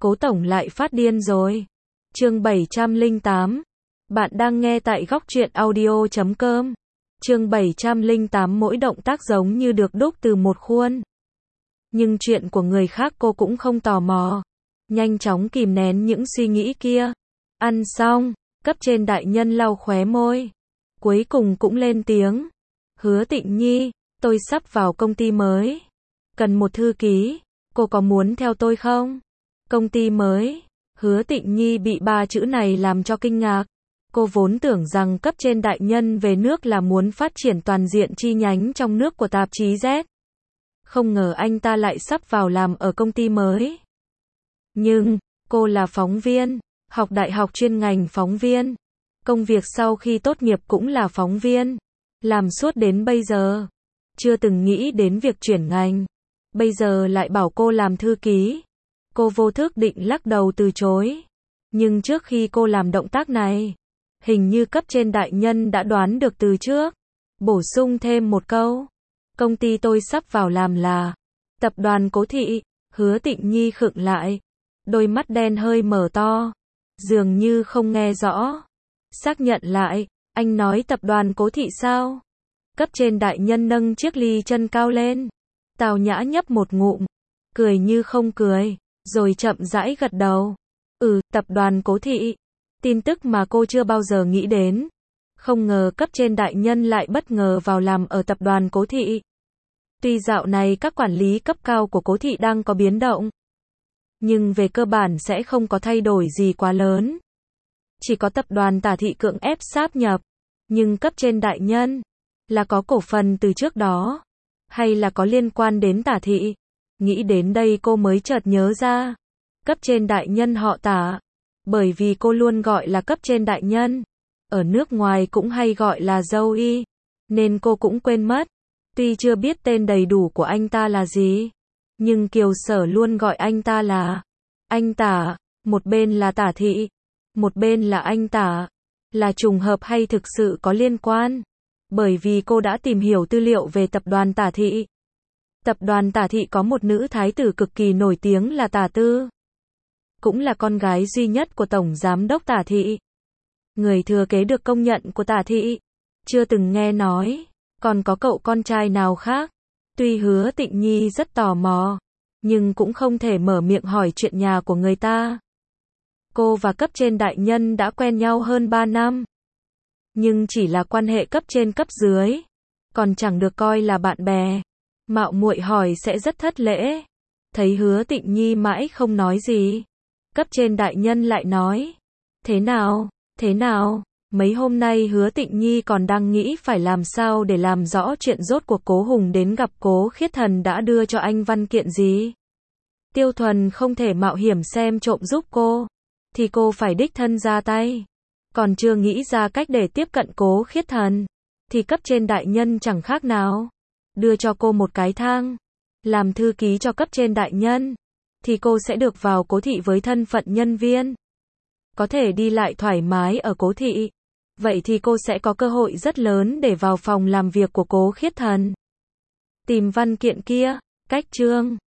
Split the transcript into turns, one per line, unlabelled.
Cố tổng lại phát điên rồi. Chương 708. Bạn đang nghe tại góc truyện audio.com. Chương 708. Mỗi động tác giống như được đúc từ một khuôn. Nhưng chuyện của người khác cô cũng không tò mò. Nhanh chóng kìm nén những suy nghĩ kia. Ăn xong, cấp trên đại nhân lau khóe môi. Cuối cùng cũng lên tiếng. Hứa Tịnh Nhi, tôi sắp vào công ty mới. Cần một thư ký, cô có muốn theo tôi không? Công ty mới. Hứa Tịnh Nhi bị ba chữ này làm cho kinh ngạc. Cô vốn tưởng rằng cấp trên đại nhân về nước là muốn phát triển toàn diện chi nhánh trong nước của tạp chí Z. Không ngờ anh ta lại sắp vào làm ở công ty mới. Nhưng, cô là phóng viên, học đại học chuyên ngành phóng viên. Công việc sau khi tốt nghiệp cũng là phóng viên. Làm suốt đến bây giờ. Chưa từng nghĩ đến việc chuyển ngành. Bây giờ lại bảo cô làm thư ký. Cô vô thức định lắc đầu từ chối. Nhưng trước khi cô làm động tác này, hình như cấp trên đại nhân đã đoán được từ trước. Bổ sung thêm một câu. Công ty tôi sắp vào làm là Tập đoàn Cố Thị. Hứa Tịnh Nhi khựng lại. Đôi mắt đen hơi mở to. Dường như không nghe rõ. Xác nhận lại. Anh nói tập đoàn Cố Thị sao? Cấp trên đại nhân nâng chiếc ly chân cao lên. Tào Nhã nhấp một ngụm. Cười như không cười. Rồi chậm rãi gật đầu. Tập đoàn Cố Thị. Tin tức mà cô chưa bao giờ nghĩ đến. Không ngờ cấp trên đại nhân lại bất ngờ vào làm ở tập đoàn Cố Thị. Tuy dạo này các quản lý cấp cao của Cố Thị đang có biến động. Nhưng về cơ bản sẽ không có thay đổi gì quá lớn. Chỉ có tập đoàn Tả Thị cưỡng ép sáp nhập. Nhưng cấp trên đại nhân là có cổ phần từ trước đó. Hay là có liên quan đến Tả Thị. Nghĩ đến đây cô mới chợt nhớ ra. Cấp trên đại nhân họ Tả. Bởi vì cô luôn gọi là cấp trên đại nhân. Ở nước ngoài cũng hay gọi là dâu y. Nên cô cũng quên mất. Tuy chưa biết tên đầy đủ của anh ta là gì. Nhưng Kiều Sở luôn gọi anh ta là anh Tả. Một bên là Tả Thị. Một bên là anh Tả. Là trùng hợp hay thực sự có liên quan? Bởi vì cô đã tìm hiểu tư liệu về tập đoàn Tả Thị. Tập đoàn Tả Thị có một nữ thái tử cực kỳ nổi tiếng là Tả Tư. Cũng là con gái duy nhất của Tổng Giám đốc Tả Thị. Người thừa kế được công nhận của Tả Thị. Chưa từng nghe nói. Còn có cậu con trai nào khác? Tuy Hứa Tịnh Nhi rất tò mò. Nhưng cũng không thể mở miệng hỏi chuyện nhà của người ta. Cô và cấp trên đại nhân đã quen nhau hơn 3 năm. Nhưng chỉ là quan hệ cấp trên cấp dưới. Còn chẳng được coi là bạn bè. Mạo muội hỏi sẽ rất thất lễ. Thấy Hứa Tịnh Nhi mãi không nói gì. Cấp trên đại nhân lại nói. Thế nào? Thế nào? Mấy hôm nay Hứa Tịnh Nhi còn đang nghĩ phải làm sao để làm rõ chuyện rốt cuộc Cố Hùng đến gặp Cố Khiết Thần đã đưa cho anh văn kiện gì. Tiêu Thuần không thể mạo hiểm xem trộm giúp cô. Thì cô phải đích thân ra tay. Còn chưa nghĩ ra cách để tiếp cận Cố Khiết Thần. Thì cấp trên đại nhân chẳng khác nào. Đưa cho cô một cái thang. Làm thư ký cho cấp trên đại nhân. Thì cô sẽ được vào Cố Thị với thân phận nhân viên. Có thể đi lại thoải mái ở Cố Thị. Vậy thì cô sẽ có cơ hội rất lớn để vào phòng làm việc của Cố Khiết Thần. Tìm văn kiện kia. Cách chương